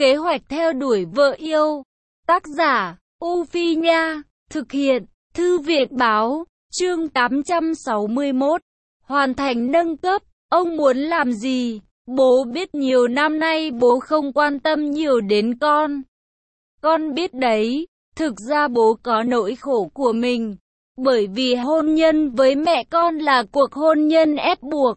Kế hoạch theo đuổi vợ yêu. Tác giả, U Phi Nha. Thực hiện, Thư viện Báo. Chương 861. Hoàn thành nâng cấp. Ông muốn làm gì? Bố biết nhiều năm nay bố không quan tâm nhiều đến con. Con biết đấy, thực ra bố có nỗi khổ của mình. Bởi vì hôn nhân với mẹ con là cuộc hôn nhân ép buộc.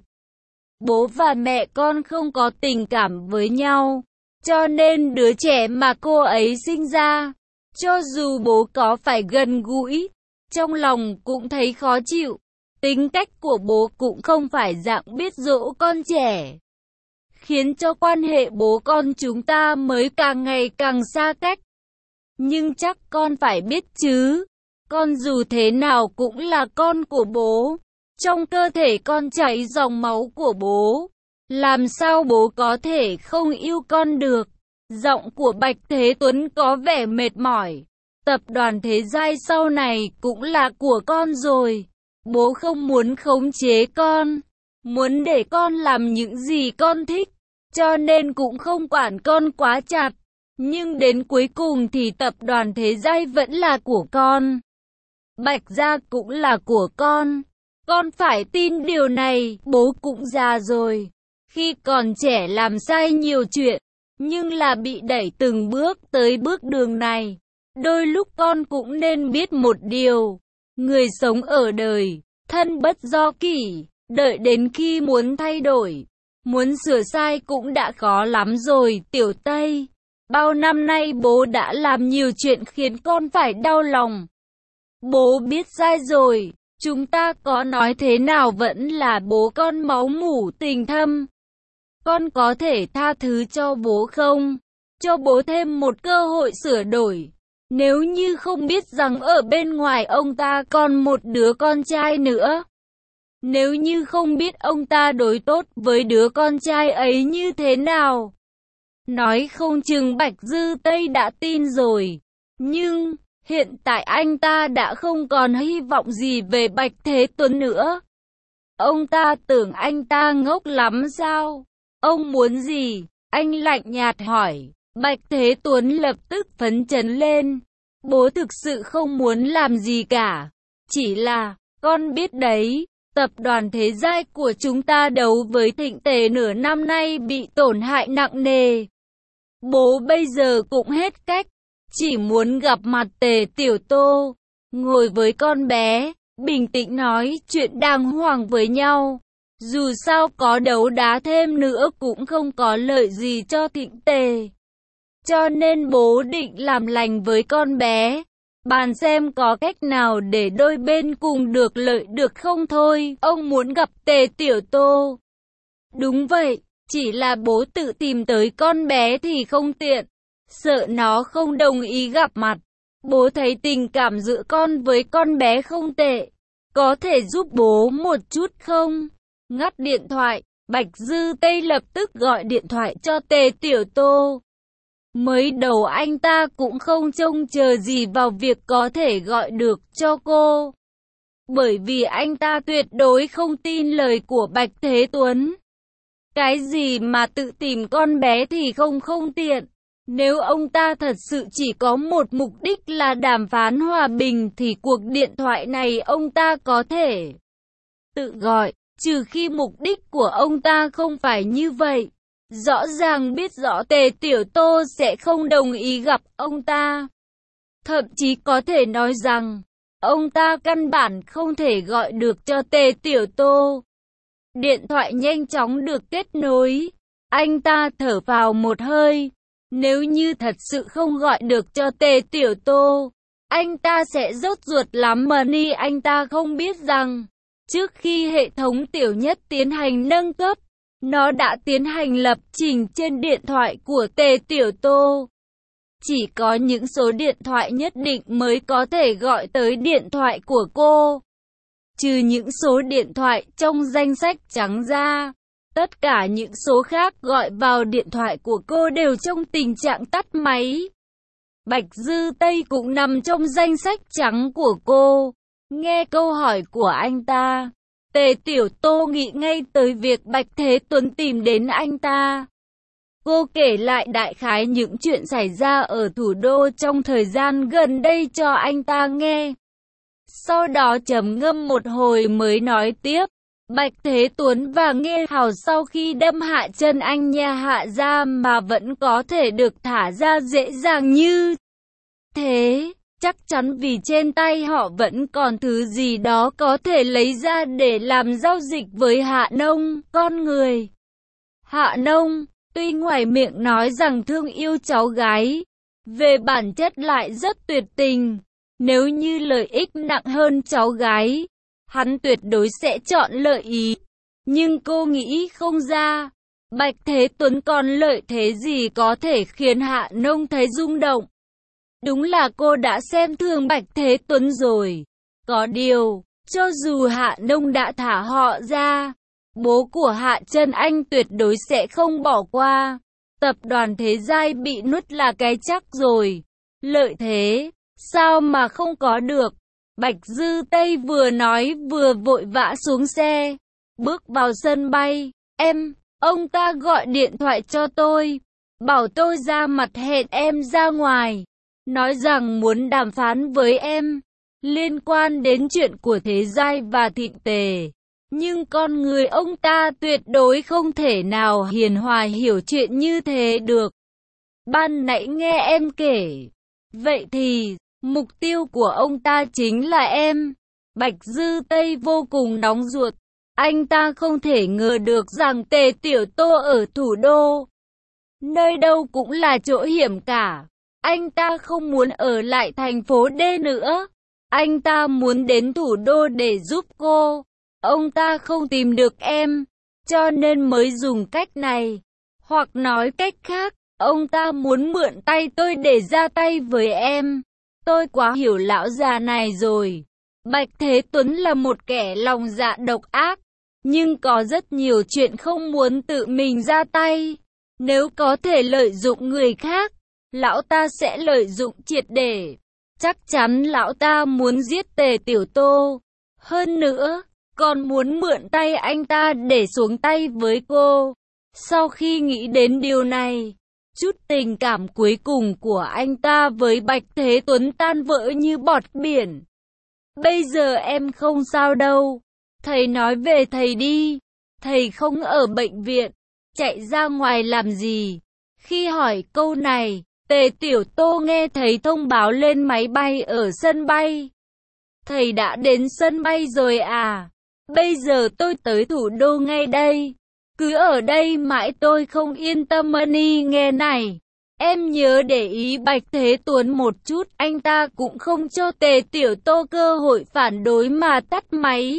Bố và mẹ con không có tình cảm với nhau. Cho nên đứa trẻ mà cô ấy sinh ra, cho dù bố có phải gần gũi, trong lòng cũng thấy khó chịu. Tính cách của bố cũng không phải dạng biết dỗ con trẻ, khiến cho quan hệ bố con chúng ta mới càng ngày càng xa cách. Nhưng chắc con phải biết chứ, con dù thế nào cũng là con của bố. Trong cơ thể con chảy dòng máu của bố. Làm sao bố có thể không yêu con được? Giọng của Bạch Thế Tuấn có vẻ mệt mỏi. Tập đoàn Thế Giai sau này cũng là của con rồi. Bố không muốn khống chế con, muốn để con làm những gì con thích, cho nên cũng không quản con quá chặt. Nhưng đến cuối cùng thì tập đoàn Thế Giai vẫn là của con. Bạch Gia cũng là của con. Con phải tin điều này, bố cũng già rồi. Khi còn trẻ làm sai nhiều chuyện, nhưng là bị đẩy từng bước tới bước đường này. Đôi lúc con cũng nên biết một điều. Người sống ở đời, thân bất do kỷ, đợi đến khi muốn thay đổi, muốn sửa sai cũng đã khó lắm rồi. Tiểu Tây, bao năm nay bố đã làm nhiều chuyện khiến con phải đau lòng. Bố biết sai rồi, chúng ta có nói thế nào vẫn là bố con máu mủ tình thâm. Con có thể tha thứ cho bố không? Cho bố thêm một cơ hội sửa đổi. Nếu như không biết rằng ở bên ngoài ông ta còn một đứa con trai nữa. Nếu như không biết ông ta đối tốt với đứa con trai ấy như thế nào. Nói không chừng Bạch Dư Tây đã tin rồi. Nhưng hiện tại anh ta đã không còn hy vọng gì về Bạch Thế Tuấn nữa. Ông ta tưởng anh ta ngốc lắm sao? Ông muốn gì? Anh lạnh nhạt hỏi. Bạch Thế Tuấn lập tức phấn chấn lên. Bố thực sự không muốn làm gì cả. Chỉ là, con biết đấy, tập đoàn Thế Giai của chúng ta đấu với Thịnh Tề nửa năm nay bị tổn hại nặng nề. Bố bây giờ cũng hết cách. Chỉ muốn gặp mặt Tề Tiểu Tô, ngồi với con bé, bình tĩnh nói chuyện đàng hoàng với nhau. Dù sao có đấu đá thêm nữa cũng không có lợi gì cho Thịnh Tề. Cho nên bố định làm lành với con bé, bàn xem có cách nào để đôi bên cùng được lợi được không thôi. Ông muốn gặp Tề Tiểu Tô. Đúng vậy, chỉ là bố tự tìm tới con bé thì không tiện. Sợ nó không đồng ý gặp mặt. Bố thấy tình cảm giữa con với con bé không tệ. Có thể giúp bố một chút không? Ngắt điện thoại, Bạch Dư Tây lập tức gọi điện thoại cho Tề Tiểu Tô. Mới đầu anh ta cũng không trông chờ gì vào việc có thể gọi được cho cô. Bởi vì anh ta tuyệt đối không tin lời của Bạch Thế Tuấn. Cái gì mà tự tìm con bé thì không tiện. Nếu ông ta thật sự chỉ có một mục đích là đàm phán hòa bình thì cuộc điện thoại này ông ta có thể tự gọi, trừ khi mục đích của ông ta không phải như vậy. Rõ ràng biết rõ Tề Tiểu Tô sẽ không đồng ý gặp ông ta. Thậm chí có thể nói rằng, ông ta căn bản không thể gọi được cho Tề Tiểu Tô. Điện thoại nhanh chóng được kết nối. Anh ta thở vào một hơi. Nếu như thật sự không gọi được cho Tề Tiểu Tô, anh ta sẽ rốt ruột lắm mà ni anh ta không biết rằng, trước khi hệ thống Tiểu Nhất tiến hành nâng cấp, nó đã tiến hành lập trình trên điện thoại của Tề Tiểu Tô. Chỉ có những số điện thoại nhất định mới có thể gọi tới điện thoại của cô. Trừ những số điện thoại trong danh sách trắng ra, tất cả những số khác gọi vào điện thoại của cô đều trong tình trạng tắt máy. Bạch Dư Tây cũng nằm trong danh sách trắng của cô. Nghe câu hỏi của anh ta, Tề Tiểu Tô nghĩ ngay tới việc Bạch Thế Tuấn tìm đến anh ta. Cô kể lại đại khái những chuyện xảy ra ở thủ đô trong thời gian gần đây cho anh ta nghe. Sau đó trầm ngâm một hồi mới nói tiếp. Bạch Thế Tuấn và Nghê Hào sau khi đâm hạ chân anh nha hạ ra mà vẫn có thể được thả ra dễ dàng như thế. Chắc chắn vì trên tay họ vẫn còn thứ gì đó có thể lấy ra để làm giao dịch với Hạ Nông, con người. Hạ Nông, tuy ngoài miệng nói rằng thương yêu cháu gái, về bản chất lại rất tuyệt tình. Nếu như lợi ích nặng hơn cháu gái, hắn tuyệt đối sẽ chọn lợi ý. Nhưng cô nghĩ không ra, Bạch Thế Tuấn còn lợi thế gì có thể khiến Hạ Nông thấy rung động. Đúng là cô đã xem thường Bạch Thế Tuấn rồi. Có điều, cho dù Hạ Nông đã thả họ ra, bố của Hạ Trân Anh tuyệt đối sẽ không bỏ qua. Tập đoàn Thế Giai bị nuốt là cái chắc rồi. Lợi thế, sao mà không có được. Bạch Dư Tây vừa nói vừa vội vã xuống xe, bước vào sân bay. Ông ta gọi điện thoại cho tôi, bảo tôi ra mặt hẹn em ra ngoài, nói rằng muốn đàm phán với em, liên quan đến chuyện của Thế Giai và Thịnh Tề. Nhưng con người ông ta tuyệt đối không thể nào hiền hòa hiểu chuyện như thế được. Ban nãy nghe em kể, vậy thì mục tiêu của ông ta chính là em. Bạch Dư Tây vô cùng nóng ruột. Anh ta không thể ngờ được rằng Tề Tiểu Tô ở thủ đô, nơi đâu cũng là chỗ hiểm cả. Anh ta không muốn ở lại thành phố D nữa. Anh ta muốn đến thủ đô để giúp cô. Ông ta không tìm được em, cho nên mới dùng cách này. Hoặc nói cách khác, ông ta muốn mượn tay tôi để ra tay với em. Tôi quá hiểu lão già này rồi. Bạch Thế Tuấn là một kẻ lòng dạ độc ác, nhưng có rất nhiều chuyện không muốn tự mình ra tay. Nếu có thể lợi dụng người khác, lão ta sẽ lợi dụng triệt để. Chắc chắn lão ta muốn giết Tề Tiểu Tô. Hơn nữa, còn muốn mượn tay anh ta để xuống tay với cô. Sau khi nghĩ đến điều này, chút tình cảm cuối cùng của anh ta với Bạch Thế Tuấn tan vỡ như bọt biển. Bây giờ em không sao đâu. Thầy nói về thầy đi. Thầy không ở bệnh viện. Chạy ra ngoài làm gì? Khi hỏi câu này, Tề Tiểu Tô nghe thấy thông báo lên máy bay ở sân bay. Thầy đã đến sân bay rồi à? Bây giờ tôi tới thủ đô ngay đây. Cứ ở đây mãi tôi không yên tâm. Money nghe này, em nhớ để ý Bạch Thế Tuấn một chút. Anh ta cũng không cho Tề Tiểu Tô cơ hội phản đối mà tắt máy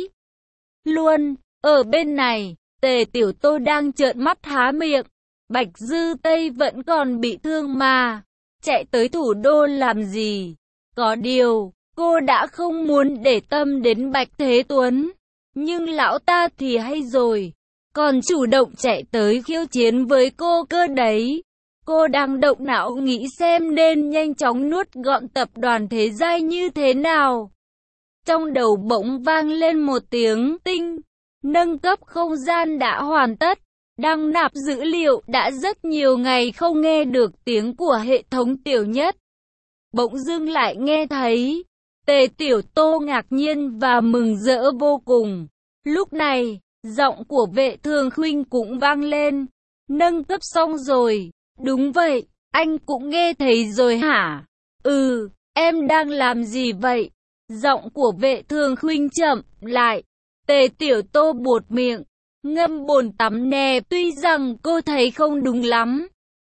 luôn. Ở bên này, Tề Tiểu Tô đang trợn mắt há miệng. Bạch Dư Tây vẫn còn bị thương mà, chạy tới thủ đô làm gì? Có điều, cô đã không muốn để tâm đến Bạch Thế Tuấn. Nhưng lão ta thì hay rồi, còn chủ động chạy tới khiêu chiến với cô cơ đấy. Cô đang động não nghĩ xem nên nhanh chóng nuốt gọn tập đoàn Thế Giai như thế nào. Trong đầu bỗng vang lên một tiếng tinh. Nâng cấp không gian đã hoàn tất. Đăng nạp dữ liệu đã rất nhiều ngày không nghe được tiếng của hệ thống Tiểu Nhất. Bỗng dưng lại nghe thấy. Tề Tiểu Tô ngạc nhiên và mừng rỡ vô cùng. Lúc này, giọng của Vệ Thường Khuynh cũng vang lên. Nâng cấp xong rồi. Đúng vậy, anh cũng nghe thấy rồi hả? Ừ, em đang làm gì vậy? Giọng của Vệ Thường Khuynh chậm lại. Tề Tiểu Tô buột miệng. Ngâm bồn tắm nè, tuy rằng cô thấy không đúng lắm.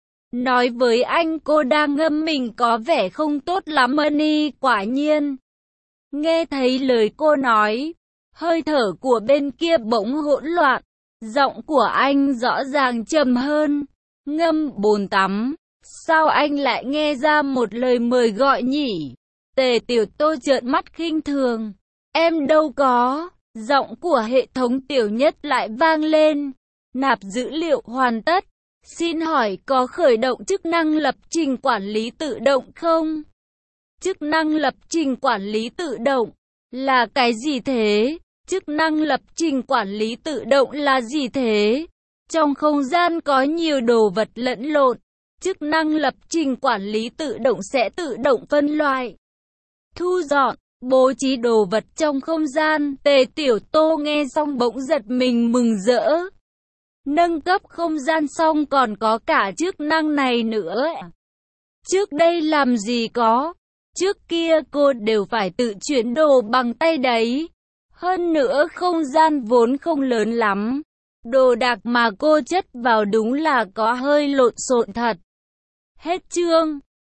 Nói với anh cô đang ngâm mình có vẻ không tốt lắm. Money quả nhiên. Nghe thấy lời cô nói, hơi thở của bên kia bỗng hỗn loạn. Giọng của anh rõ ràng trầm hơn. Ngâm bồn tắm. Sao anh lại nghe ra một lời mời gọi nhỉ? Tề Tiểu Tô trợn mắt khinh thường. Em đâu có. Giọng của hệ thống Tiểu Nhất lại vang lên. Nạp dữ liệu hoàn tất. Xin hỏi có khởi động chức năng lập trình quản lý tự động không? Chức năng lập trình quản lý tự động là cái gì thế? Chức năng lập trình quản lý tự động là gì thế? Trong không gian có nhiều đồ vật lẫn lộn. Chức năng lập trình quản lý tự động sẽ tự động phân loại, thu dọn, bố trí đồ vật trong không gian. Tề Tiểu Tô nghe xong bỗng giật mình mừng rỡ. Nâng cấp không gian xong còn có cả chức năng này nữa. Trước đây làm gì có. Trước kia cô đều phải tự chuyển đồ bằng tay đấy. Hơn nữa không gian vốn không lớn lắm. Đồ đạc mà cô chất vào đúng là có hơi lộn xộn thật. Hết chương.